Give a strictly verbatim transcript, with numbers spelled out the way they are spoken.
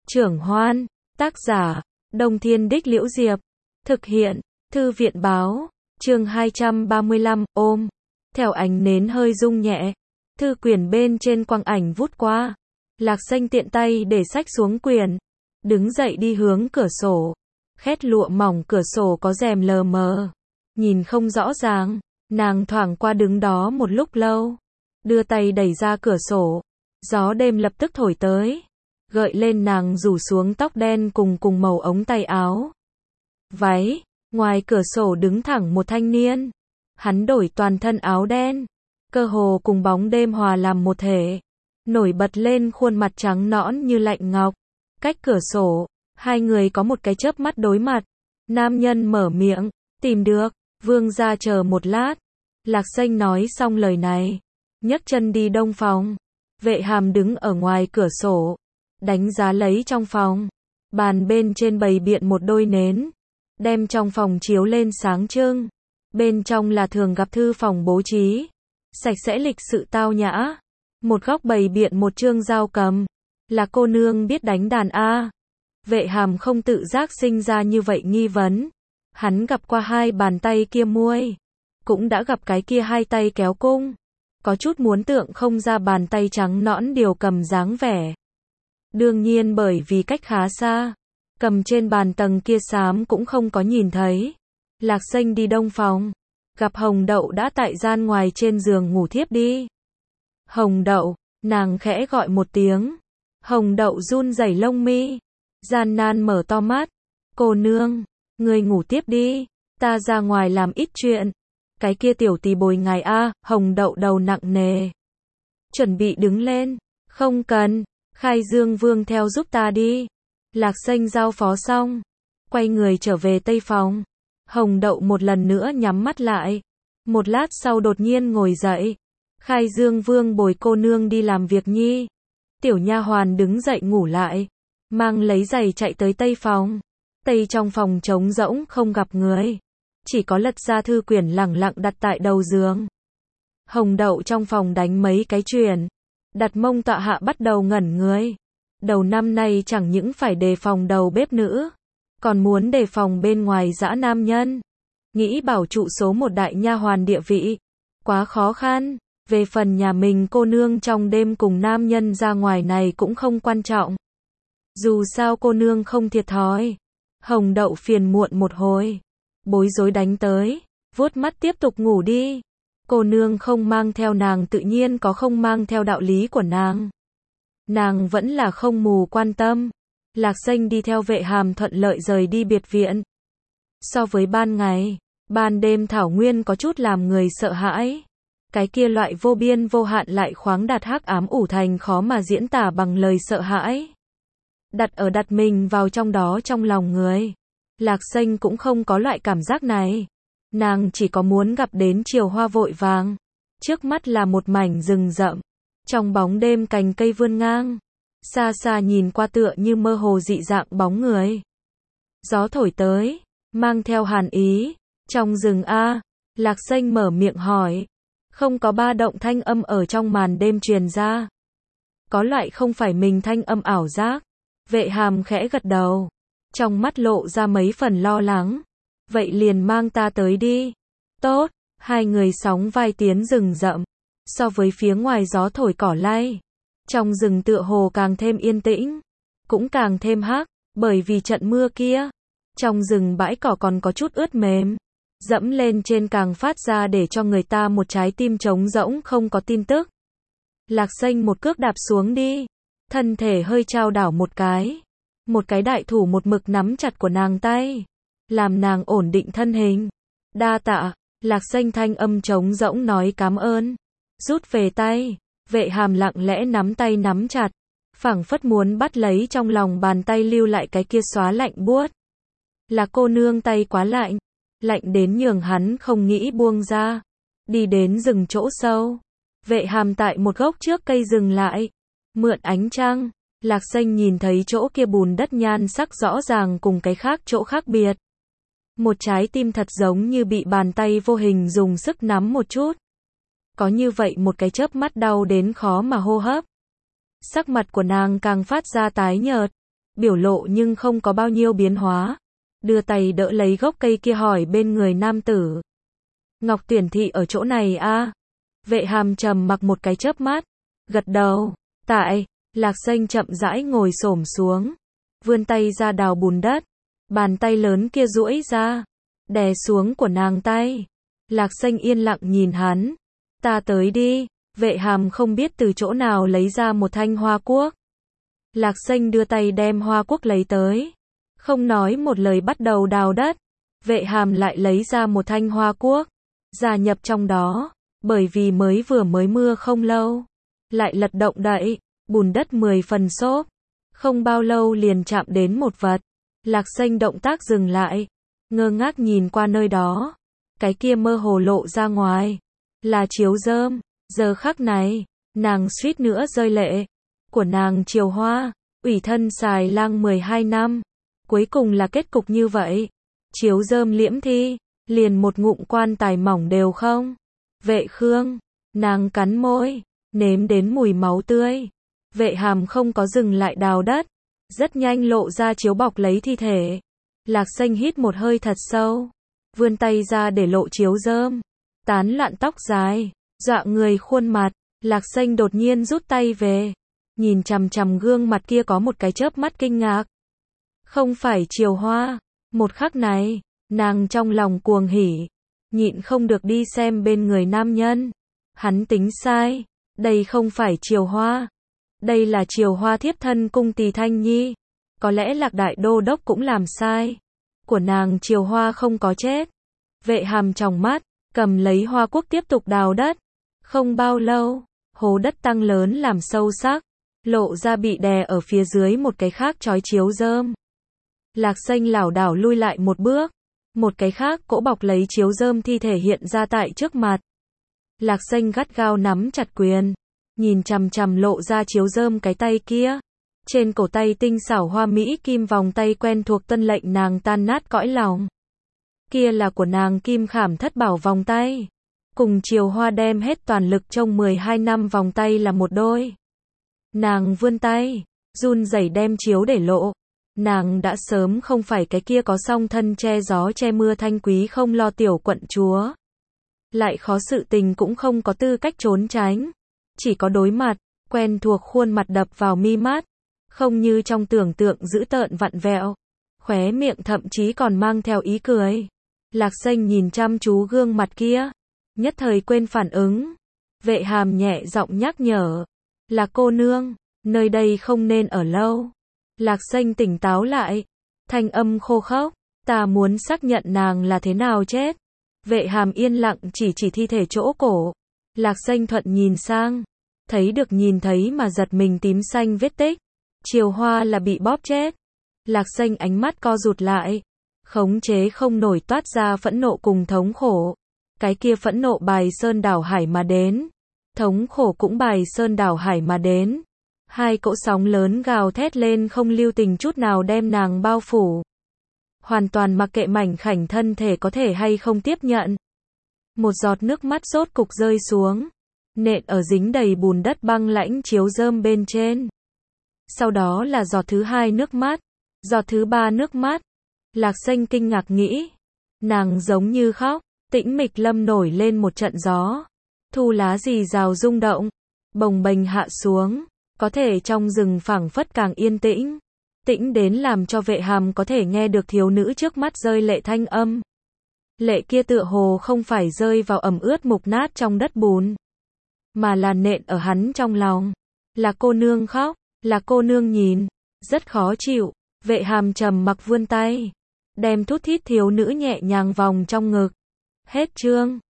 Trưởng Hoan, tác giả, Đông Thiên Đích Liễu Diệp, thực hiện, Thư viện báo, chương hai trăm ba mươi lăm, ôm, theo ánh nến hơi rung nhẹ, thư quyển bên trên quang ảnh vút qua, Lạc Xanh tiện tay để sách xuống quyển, đứng dậy đi hướng cửa sổ, khét lụa mỏng cửa sổ có rèm lờ mờ, nhìn không rõ ràng, nàng thoảng qua đứng đó một lúc lâu, đưa tay đẩy ra cửa sổ, gió đêm lập tức thổi tới, gợi lên nàng rủ xuống tóc đen cùng cùng màu ống tay áo. Váy, ngoài cửa sổ đứng thẳng một thanh niên, hắn đổi toàn thân áo đen, cơ hồ cùng bóng đêm hòa làm một thể, nổi bật lên khuôn mặt trắng nõn như lạnh ngọc. Cách cửa sổ, hai người có một cái chớp mắt đối mặt, nam nhân mở miệng, tìm được, vương gia chờ một lát. Lạc Xanh nói xong lời này, nhấc chân đi đông phòng, Vệ Hàm đứng ở ngoài cửa sổ, đánh giá lấy trong phòng, bàn bên trên bày biện một đôi nến, đem trong phòng chiếu lên sáng trưng, bên trong là thường gặp thư phòng bố trí, sạch sẽ lịch sự tao nhã, một góc bày biện một chương dao cầm, là cô nương biết đánh đàn a. Vệ Hàm không tự giác sinh ra như vậy nghi vấn, hắn gặp qua hai bàn tay kia muôi, cũng đã gặp cái kia hai tay kéo cung, có chút muốn tượng không ra bàn tay trắng nõn điều cầm dáng vẻ. Đương nhiên bởi vì cách khá xa, cầm trên bàn tầng kia xám cũng không có nhìn thấy. Lạc Xanh đi đông phòng, gặp Hồng Đậu đã tại gian ngoài trên giường ngủ thiếp đi. Hồng Đậu, nàng khẽ gọi một tiếng. Hồng Đậu run rẩy lông mi, gian nan mở to mắt. Cô nương, người ngủ tiếp đi, ta ra ngoài làm ít chuyện. Cái kia tiểu tỳ bồi ngài a. Hồng Đậu đầu nặng nề, chuẩn bị đứng lên. Không cần, Khai Dương Vương theo giúp ta đi. Lạc Xanh giao phó xong, quay người trở về tây phòng. Hồng Đậu một lần nữa nhắm mắt lại, một lát sau đột nhiên ngồi dậy. Khai Dương Vương bồi cô nương đi làm việc nhi. Tiểu nha hoàn đứng dậy ngủ lại, mang lấy giày chạy tới tây phòng. Tây trong phòng trống rỗng không gặp người, chỉ có lật ra thư quyển lẳng lặng đặt tại đầu giường. Hồng Đậu trong phòng đánh mấy cái chuyền, đặt mông tọa hạ bắt đầu ngẩn người. Đầu năm nay chẳng những phải đề phòng đầu bếp nữ, còn muốn đề phòng bên ngoài dã nam nhân. Nghĩ bảo trụ số một đại nha hoàn địa vị, quá khó khăn. Về phần nhà mình cô nương trong đêm cùng nam nhân ra ngoài này cũng không quan trọng. Dù sao cô nương không thiệt thòi. Hồng Đậu phiền muộn một hồi, bối rối đánh tới, vuốt mắt tiếp tục ngủ đi. Cô nương không mang theo nàng tự nhiên có không mang theo đạo lý của nàng. Nàng vẫn là không mù quan tâm. Lạc Xanh đi theo Vệ Hàm thuận lợi rời đi biệt viện. So với ban ngày, ban đêm thảo nguyên có chút làm người sợ hãi. Cái kia loại vô biên vô hạn lại khoáng đạt hắc ám ủ thành khó mà diễn tả bằng lời sợ hãi. Đặt ở đặt mình vào trong đó trong lòng người. Lạc Xanh cũng không có loại cảm giác này. Nàng chỉ có muốn gặp đến chiều hoa vội vàng. Trước mắt là một mảnh rừng rậm. Trong bóng đêm cành cây vươn ngang. Xa xa nhìn qua tựa như mơ hồ dị dạng bóng người. Gió thổi tới, mang theo hàn ý. Trong rừng a. Lạc Xanh mở miệng hỏi. Không có ba động thanh âm ở trong màn đêm truyền ra. Có loại không phải mình thanh âm ảo giác. Vệ Hàm khẽ gật đầu, trong mắt lộ ra mấy phần lo lắng. Vậy liền mang ta tới đi. Tốt, hai người sóng vai tiến rừng rậm. So với phía ngoài gió thổi cỏ lay, trong rừng tựa hồ càng thêm yên tĩnh, cũng càng thêm hắc, bởi vì trận mưa kia. Trong rừng bãi cỏ còn có chút ướt mềm, dẫm lên trên càng phát ra để cho người ta một trái tim trống rỗng không có tin tức. Lạc Xanh một cước đạp xuống đi, thân thể hơi trao đảo một cái. Một cái đại thủ một mực nắm chặt của nàng tay, làm nàng ổn định thân hình. Đa tạ. Lạc Xanh thanh âm trống rỗng nói cảm ơn, rút về tay. Vệ Hàm lặng lẽ nắm tay nắm chặt, phảng phất muốn bắt lấy trong lòng bàn tay lưu lại cái kia xóa lạnh buốt. Là cô nương tay quá lạnh, lạnh đến nhường hắn không nghĩ buông ra. Đi đến rừng chỗ sâu, Vệ Hàm tại một gốc trước cây dừng lại, mượn ánh trăng. Lạc Xanh nhìn thấy chỗ kia bùn đất nhan sắc rõ ràng cùng cái khác chỗ khác biệt. Một trái tim thật giống như bị bàn tay vô hình dùng sức nắm một chút. Có như vậy một cái chớp mắt đau đến khó mà hô hấp. Sắc mặt của nàng càng phát ra tái nhợt, biểu lộ nhưng không có bao nhiêu biến hóa. Đưa tay đỡ lấy gốc cây kia hỏi bên người nam tử. Ngọc Tuyển Thị ở chỗ này a? Vệ Hàm trầm mặc một cái chớp mắt, gật đầu. Tại, Lạc Xanh chậm rãi ngồi xổm xuống, vươn tay ra đào bùn đất, bàn tay lớn kia duỗi ra, đè xuống của nàng tay. Lạc Xanh yên lặng nhìn hắn. Ta tới đi. Vệ Hàm không biết từ chỗ nào lấy ra một thanh hoa cuốc. Lạc Xanh đưa tay đem hoa cuốc lấy tới, không nói một lời bắt đầu đào đất. Vệ Hàm lại lấy ra một thanh hoa cuốc, gia nhập trong đó, bởi vì mới vừa mới mưa không lâu, lại lật động đậy, bùn đất mười phần xốp, không bao lâu liền chạm đến một vật. Lạc Xanh động tác dừng lại, ngơ ngác nhìn qua nơi đó, cái kia mơ hồ lộ ra ngoài, là chiếu rơm. Giờ khắc này, nàng suýt nữa rơi lệ. Của nàng Triều Hoa, ủy thân xài lang mười hai năm, cuối cùng là kết cục như vậy. Chiếu rơm liễm thi, liền một ngụm quan tài mỏng đều không. Vệ Khương, nàng cắn môi, nếm đến mùi máu tươi. Vệ Hàm không có dừng lại đào đất, rất nhanh lộ ra chiếu bọc lấy thi thể. Lạc Xanh hít một hơi thật sâu, vươn tay ra để lộ chiếu rơm, tán loạn tóc dài, dọa người khuôn mặt. Lạc Xanh đột nhiên rút tay về, nhìn chằm chằm gương mặt kia có một cái chớp mắt kinh ngạc. Không phải Triều Hoa. Một khắc này, nàng trong lòng cuồng hỉ, nhịn không được đi xem bên người nam nhân. Hắn tính sai, đây không phải Triều Hoa. Đây là Triều Hoa thiếp thân cung Tỳ Thanh Nhi. Có lẽ Lạc Đại Đô Đốc cũng làm sai. Của nàng Triều Hoa không có chết. Vệ Hàm tròng mắt, cầm lấy hoa cuốc tiếp tục đào đất. Không bao lâu, hố đất tăng lớn làm sâu sắc, lộ ra bị đè ở phía dưới một cái khác chói chiếu rơm. Lạc Xanh lảo đảo lui lại một bước, một cái khác cỗ bọc lấy chiếu rơm thi thể hiện ra tại trước mặt. Lạc Xanh gắt gao nắm chặt quyền, nhìn chằm chằm lộ ra chiếu rơm cái tay kia. Trên cổ tay tinh xảo hoa mỹ kim vòng tay quen thuộc tân lệnh nàng tan nát cõi lòng. Kia là của nàng Kim Khảm Thất bảo vòng tay. Cùng Triều Hoa đem hết toàn lực trong mười hai năm vòng tay là một đôi. Nàng vươn tay, run rẩy đem chiếu để lộ. Nàng đã sớm không phải cái kia có song thân che gió che mưa thanh quý không lo tiểu quận chúa. Lại khó sự tình cũng không có tư cách trốn tránh. Chỉ có đối mặt, quen thuộc khuôn mặt đập vào mi mắt. Không như trong tưởng tượng dữ tợn vặn vẹo. Khóe miệng thậm chí còn mang theo ý cười. Lạc Xanh nhìn chăm chú gương mặt kia, nhất thời quên phản ứng. Vệ Hàm nhẹ giọng nhắc nhở. Là cô nương, nơi đây không nên ở lâu. Lạc Xanh tỉnh táo lại, thanh âm khô khốc. Ta muốn xác nhận nàng là thế nào chết. Vệ Hàm yên lặng chỉ chỉ thi thể chỗ cổ. Lạc Xanh thuận nhìn sang, thấy được nhìn thấy mà giật mình tím xanh vết tích. Triều Hoa là bị bóp chết. Lạc Xanh ánh mắt co rụt lại, khống chế không nổi toát ra phẫn nộ cùng thống khổ. Cái kia phẫn nộ bài sơn đảo hải mà đến, thống khổ cũng bài sơn đảo hải mà đến. Hai cỗ sóng lớn gào thét lên không lưu tình chút nào đem nàng bao phủ. Hoàn toàn mặc kệ mảnh khảnh thân thể có thể hay không tiếp nhận. Một giọt nước mắt rốt cục rơi xuống, nện ở dính đầy bùn đất băng lãnh chiếu rơm bên trên. Sau đó là giọt thứ hai nước mắt, giọt thứ ba nước mắt. Lạc Xanh kinh ngạc nghĩ, nàng giống như khóc. Tĩnh mịch lâm nổi lên một trận gió, thu lá rì rào rung động, bồng bềnh hạ xuống, có thể trong rừng phảng phất càng yên tĩnh, tĩnh đến làm cho Vệ Hàm có thể nghe được thiếu nữ trước mắt rơi lệ thanh âm. Lệ kia tựa hồ không phải rơi vào ẩm ướt mục nát trong đất bùn, mà là nện ở hắn trong lòng. Là cô nương khóc, là cô nương nhìn, rất khó chịu. Vệ Hàm trầm mặc vươn tay, đem thút thít thiếu nữ nhẹ nhàng vòng trong ngực. Hết chương.